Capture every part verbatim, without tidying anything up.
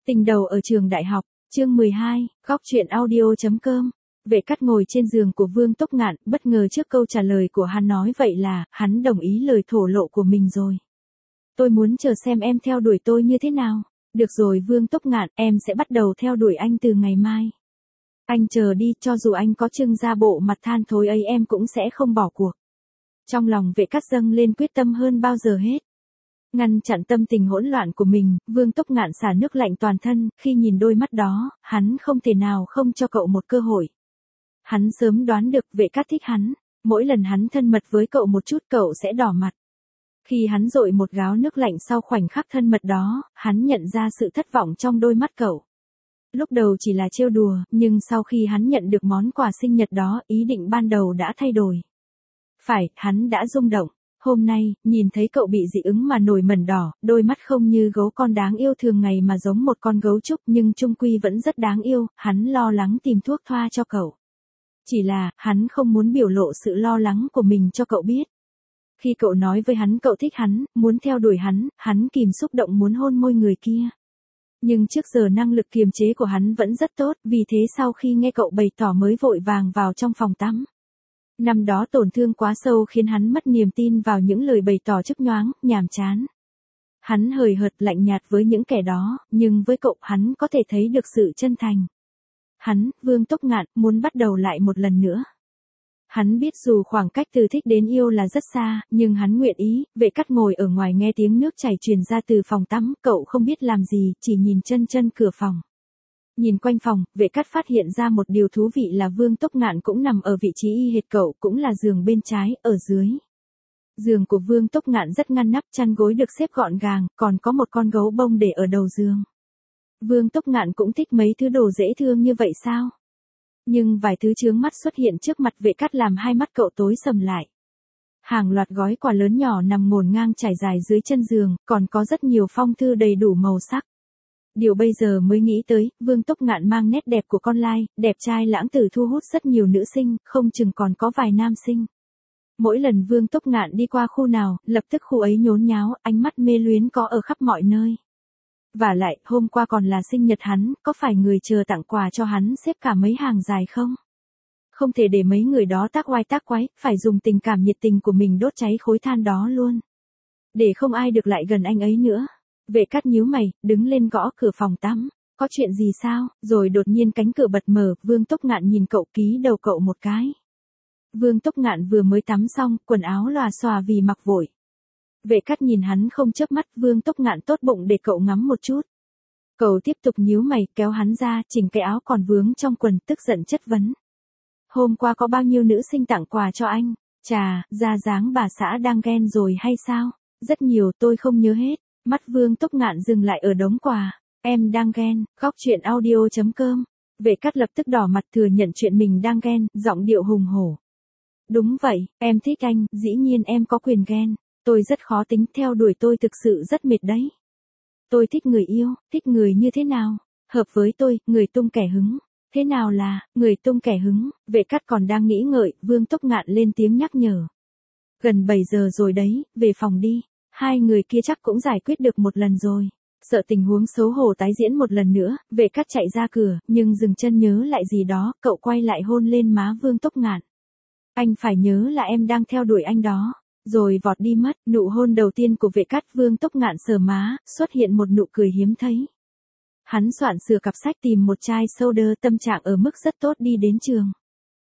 Tình đầu ở trường đại học, chương mười hai, góc truyện audio chấm com. Vệ Cát ngồi trên giường của Vương Tốc Ngạn, bất ngờ trước câu trả lời của hắn, nói vậy là, hắn đồng ý lời thổ lộ của mình rồi. Tôi muốn chờ xem em theo đuổi tôi như thế nào. Được rồi Vương Tốc Ngạn, em sẽ bắt đầu theo đuổi anh từ ngày mai. Anh chờ đi, cho dù anh có trưng ra bộ mặt than thối ấy em cũng sẽ không bỏ cuộc. Trong lòng Vệ Cát dâng lên quyết tâm hơn bao giờ hết. Ngăn chặn tâm tình hỗn loạn của mình, Vương Tốc Ngạn xả nước lạnh toàn thân, khi nhìn đôi mắt đó, hắn không thể nào không cho cậu một cơ hội. Hắn sớm đoán được Vệ Cát thích hắn, mỗi lần hắn thân mật với cậu một chút cậu sẽ đỏ mặt. Khi hắn dội một gáo nước lạnh sau khoảnh khắc thân mật đó, hắn nhận ra sự thất vọng trong đôi mắt cậu. Lúc đầu chỉ là trêu đùa, nhưng sau khi hắn nhận được món quà sinh nhật đó, ý định ban đầu đã thay đổi. Phải, hắn đã rung động. Hôm nay, nhìn thấy cậu bị dị ứng mà nổi mẩn đỏ, đôi mắt không như gấu con đáng yêu thường ngày mà giống một con gấu trúc nhưng chung quy vẫn rất đáng yêu, hắn lo lắng tìm thuốc thoa cho cậu. Chỉ là, hắn không muốn biểu lộ sự lo lắng của mình cho cậu biết. Khi cậu nói với hắn cậu thích hắn, muốn theo đuổi hắn, hắn kìm xúc động muốn hôn môi người kia. Nhưng trước giờ năng lực kiềm chế của hắn vẫn rất tốt, vì thế sau khi nghe cậu bày tỏ mới vội vàng vào trong phòng tắm. Năm đó tổn thương quá sâu khiến hắn mất niềm tin vào những lời bày tỏ chớp nhoáng, nhàm chán. Hắn hời hợt lạnh nhạt với những kẻ đó, nhưng với cậu hắn có thể thấy được sự chân thành. Hắn, Vương Tốc Ngạn, muốn bắt đầu lại một lần nữa. Hắn biết dù khoảng cách từ thích đến yêu là rất xa, nhưng hắn nguyện ý. Vệ Cát ngồi ở ngoài nghe tiếng nước chảy truyền ra từ phòng tắm, cậu không biết làm gì, chỉ nhìn chân chân cửa phòng. Nhìn quanh phòng, Vệ Cát phát hiện ra một điều thú vị là Vương Tốc Ngạn cũng nằm ở vị trí y hệt cậu, cũng là giường bên trái, ở dưới. Giường của Vương Tốc Ngạn rất ngăn nắp, chăn gối được xếp gọn gàng, còn có một con gấu bông để ở đầu giường. Vương Tốc Ngạn cũng thích mấy thứ đồ dễ thương như vậy sao? Nhưng vài thứ chướng mắt xuất hiện trước mặt Vệ Cát làm hai mắt cậu tối sầm lại. Hàng loạt gói quà lớn nhỏ nằm ngổn ngang trải dài dưới chân giường, còn có rất nhiều phong thư đầy đủ màu sắc. Điều bây giờ mới nghĩ tới, Vương Tốc Ngạn mang nét đẹp của con lai, đẹp trai lãng tử thu hút rất nhiều nữ sinh, không chừng còn có vài nam sinh. Mỗi lần Vương Tốc Ngạn đi qua khu nào, lập tức khu ấy nhốn nháo, ánh mắt mê luyến có ở khắp mọi nơi. Vả lại, hôm qua còn là sinh nhật hắn, có phải người chờ tặng quà cho hắn xếp cả mấy hàng dài không? Không thể để mấy người đó tác oai tác quái, phải dùng tình cảm nhiệt tình của mình đốt cháy khối than đó luôn. Để không ai được lại gần anh ấy nữa. Vệ Cát nhíu mày, đứng lên gõ cửa phòng tắm. Có chuyện gì sao? Rồi đột nhiên cánh cửa bật mở, Vương Tốc Ngạn nhìn cậu, ký đầu cậu một cái. Vương Tốc Ngạn vừa mới tắm xong, quần áo lòa xòa vì mặc vội. Vệ Cát nhìn hắn không chớp mắt, Vương Tốc Ngạn tốt bụng để cậu ngắm một chút. Cậu tiếp tục nhíu mày, kéo hắn ra, chỉnh cái áo còn vướng trong quần, tức giận chất vấn. Hôm qua có bao nhiêu nữ sinh tặng quà cho anh? Chà, ra dáng bà xã đang ghen rồi hay sao? Rất nhiều, tôi không nhớ hết. Mắt Vương Tốc Ngạn dừng lại ở đống quà. Em đang ghen, góc truyện audio chấm com. Vệ Cát lập tức đỏ mặt thừa nhận chuyện mình đang ghen, giọng điệu hùng hổ. Đúng vậy, em thích anh, dĩ nhiên em có quyền ghen. Tôi rất khó tính, theo đuổi tôi thực sự rất mệt đấy. Tôi thích người yêu, thích người như thế nào? Hợp với tôi, người tung kẻ hứng. Thế nào là, người tung kẻ hứng? Vệ Cát còn đang nghĩ ngợi, Vương Tốc Ngạn lên tiếng nhắc nhở. Gần bảy giờ rồi đấy, về phòng đi. Hai người kia chắc cũng giải quyết được một lần rồi. Sợ tình huống xấu hổ tái diễn một lần nữa, Vệ Cát chạy ra cửa, nhưng dừng chân nhớ lại gì đó, cậu quay lại hôn lên má Vương Tốc Ngạn. Anh phải nhớ là em đang theo đuổi anh đó. Rồi vọt đi mất, nụ hôn đầu tiên của Vệ Cát. Vương Tốc Ngạn sờ má, xuất hiện một nụ cười hiếm thấy. Hắn soạn sửa cặp sách tìm một chai soda, tâm trạng ở mức rất tốt đi đến trường.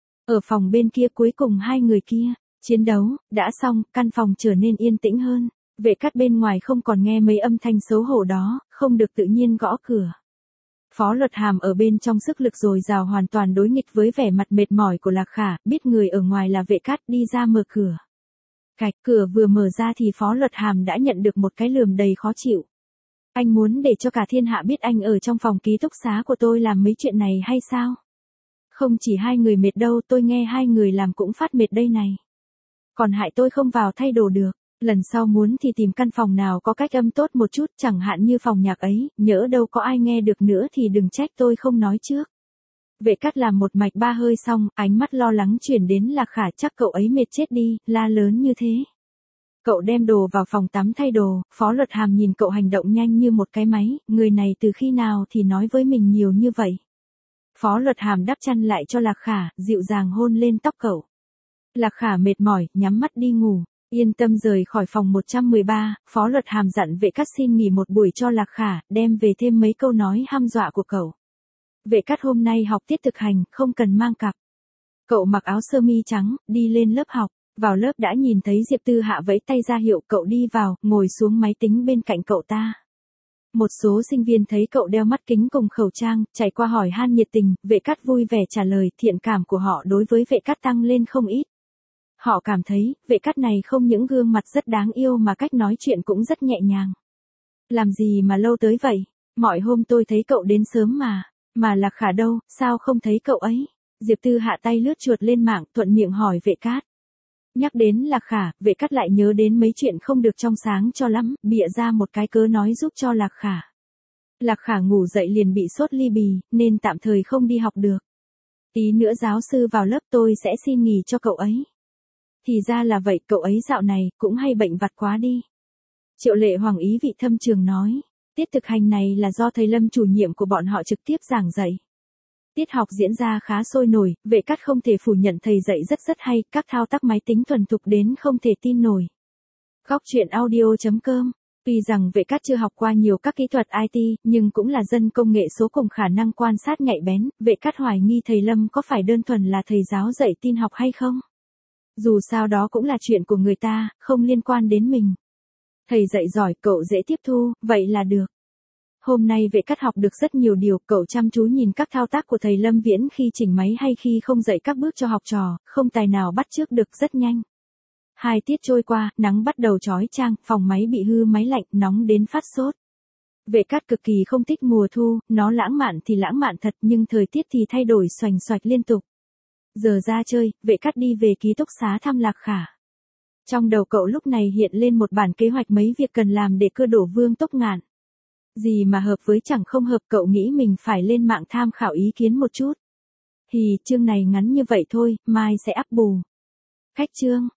Ở phòng bên kia cuối cùng hai người kia, chiến đấu, đã xong, căn phòng trở nên yên tĩnh hơn. Vệ Cát bên ngoài không còn nghe mấy âm thanh xấu hổ đó, không được tự nhiên gõ cửa. Phó Luật Hàm ở bên trong sức lực dồi dào hoàn toàn đối nghịch với vẻ mặt mệt mỏi của Lạc Khả, biết người ở ngoài là Vệ Cát đi ra mở cửa. Cạch, cửa vừa mở ra thì Phó Luật Hàm đã nhận được một cái lườm đầy khó chịu. Anh muốn để cho cả thiên hạ biết anh ở trong phòng ký túc xá của tôi làm mấy chuyện này hay sao? Không chỉ hai người mệt đâu, tôi nghe hai người làm cũng phát mệt đây này. Còn hại tôi không vào thay đồ được. Lần sau muốn thì tìm căn phòng nào có cách âm tốt một chút, chẳng hạn như phòng nhạc ấy, nhỡ đâu có ai nghe được nữa thì đừng trách tôi không nói trước. Vệ Cát làm một mạch ba hơi xong, ánh mắt lo lắng chuyển đến Lạc Khả, chắc cậu ấy mệt chết đi, la lớn như thế. Cậu đem đồ vào phòng tắm thay đồ, Phó Luật Hàm nhìn cậu hành động nhanh như một cái máy, người này từ khi nào thì nói với mình nhiều như vậy. Phó Luật Hàm đắp chăn lại cho Lạc Khả, dịu dàng hôn lên tóc cậu. Lạc Khả mệt mỏi, nhắm mắt đi ngủ. Yên tâm rời khỏi phòng một trăm mười ba, Phó Luật Hàm dặn vệ cát xin nghỉ một buổi cho Lạc Khả, đem về thêm mấy câu nói hăm dọa của cậu. Vệ cát hôm nay học tiết thực hành, không cần mang cặp. Cậu mặc áo sơ mi trắng, đi lên lớp học. Vào lớp đã nhìn thấy Diệp Tư Hạ vẫy tay ra hiệu cậu đi vào, ngồi xuống máy tính bên cạnh cậu ta. Một số sinh viên thấy cậu đeo mắt kính cùng khẩu trang, chạy qua hỏi han nhiệt tình, vệ cát vui vẻ trả lời, thiện cảm của họ đối với vệ cát tăng lên không ít. Họ cảm thấy, vệ cát này không những gương mặt rất đáng yêu mà cách nói chuyện cũng rất nhẹ nhàng. Làm gì mà lâu tới vậy? Mọi hôm tôi thấy cậu đến sớm mà. Mà Lạc Khả đâu, sao không thấy cậu ấy? Diệp Tư Hạ tay lướt chuột lên mạng, thuận miệng hỏi vệ cát. Nhắc đến Lạc Khả, vệ cát lại nhớ đến mấy chuyện không được trong sáng cho lắm, bịa ra một cái cớ nói giúp cho Lạc Khả. Lạc Khả ngủ dậy liền bị sốt ly bì, nên tạm thời không đi học được. Tí nữa giáo sư vào lớp tôi sẽ xin nghỉ cho cậu ấy. Thì ra là vậy, cậu ấy dạo này cũng hay bệnh vặt quá đi. Triệu Lệ Hoàng ý vị thâm trường nói, tiết thực hành này là do thầy Lâm chủ nhiệm của bọn họ trực tiếp giảng dạy. Tiết học diễn ra khá sôi nổi, vệ cát không thể phủ nhận thầy dạy rất rất hay, các thao tác máy tính thuần thục đến không thể tin nổi. Góc truyện audio chấm com. Tuy rằng vệ cát chưa học qua nhiều các kỹ thuật i tê, nhưng cũng là dân công nghệ số cùng khả năng quan sát nhạy bén, vệ cát hoài nghi thầy Lâm có phải đơn thuần là thầy giáo dạy tin học hay không. Dù sao đó cũng là chuyện của người ta, không liên quan đến mình. Thầy dạy giỏi, cậu dễ tiếp thu, vậy là được. Hôm nay vệ cát học được rất nhiều điều, cậu chăm chú nhìn các thao tác của thầy Lâm Viễn khi chỉnh máy hay khi không dạy các bước cho học trò, không tài nào bắt chước được, rất nhanh. Hai tiết trôi qua, nắng bắt đầu chói chang, phòng máy bị hư máy lạnh, nóng đến phát sốt. Vệ cát cực kỳ không thích mùa thu, nó lãng mạn thì lãng mạn thật nhưng thời tiết thì thay đổi xoành xoạch liên tục. Giờ ra chơi, vệ cát đi về ký túc xá thăm Lạc Khả. Trong đầu cậu lúc này hiện lên một bản kế hoạch mấy việc cần làm để cưa đổ Vương Tốc Ngạn. Gì mà hợp với chẳng không hợp, cậu nghĩ mình phải lên mạng tham khảo ý kiến một chút. Thì chương này ngắn như vậy thôi, mai sẽ up bù. Khách chương.